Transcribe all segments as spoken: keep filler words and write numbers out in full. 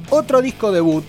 otro disco debut,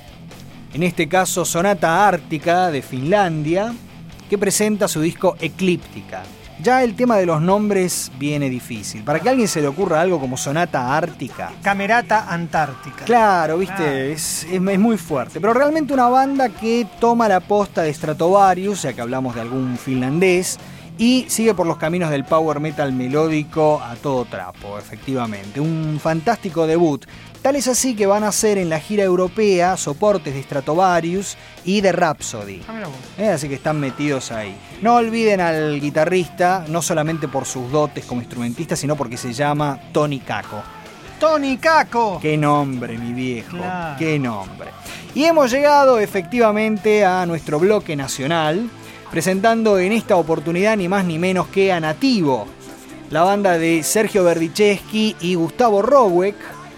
en este caso Sonata Ártica de Finlandia, que presenta su disco Eclíptica. Ya el tema de los nombres viene difícil. Para que a alguien se le ocurra algo como Sonata Ártica. Camerata Antártica. Claro, viste, Ah. es, es, es muy fuerte. Pero realmente una banda que toma la posta de Stratovarius, ya que hablamos de algún finlandés, y sigue por los caminos del power metal melódico a todo trapo, efectivamente. Un fantástico debut. Tal es así que van a hacer en la gira europea soportes de Stratovarius y de Rhapsody. Ah, mira vos. Eh, así que están metidos ahí. No olviden al guitarrista, no solamente por sus dotes como instrumentista, sino porque se llama Tony Kakko. Tony Kakko. ¡Qué nombre, mi viejo! Claro. ¡Qué nombre! Y hemos llegado efectivamente a nuestro bloque nacional, presentando en esta oportunidad ni más ni menos que a Nativo, la banda de Sergio Berdichevsky y Gustavo Roweck,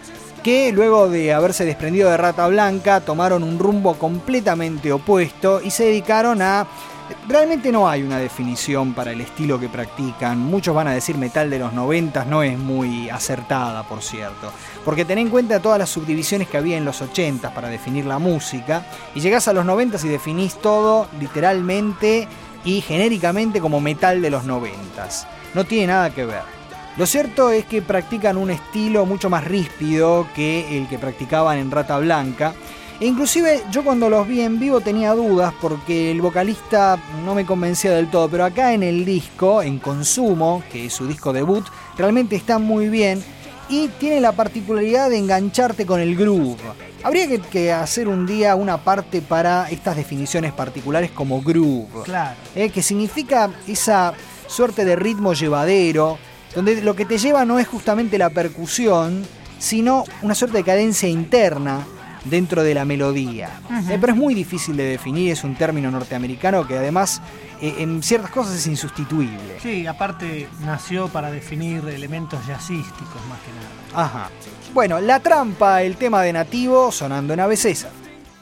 que luego de haberse desprendido de Rata Blanca tomaron un rumbo completamente opuesto y se dedicaron a... Realmente no hay una definición para el estilo que practican. Muchos van a decir metal de los noventas, no es muy acertada, por cierto. Porque ten en cuenta todas las subdivisiones que había en los ochentas para definir la música. Y llegás a los noventas y definís todo literalmente y genéricamente como metal de los noventas. No tiene nada que ver. Lo cierto es que practican un estilo mucho más ríspido que el que practicaban en Rata Blanca. E inclusive yo cuando los vi en vivo tenía dudas porque el vocalista no me convencía del todo, pero acá en el disco, en Consumo, que es su disco debut, realmente está muy bien y tiene la particularidad de engancharte con el groove. Habría que, que hacer un día una parte para estas definiciones particulares como groove, Claro. eh, que significa esa suerte de ritmo llevadero, donde lo que te lleva no es justamente la percusión, sino una suerte de cadencia interna dentro de la melodía. Uh-huh. Eh, pero es muy difícil de definir, es un término norteamericano que además eh, en ciertas cosas es insustituible. Sí, aparte nació para definir elementos jazzísticos más que nada. Ajá. Bueno, La Trampa, el tema de Nativo, sonando en A B C.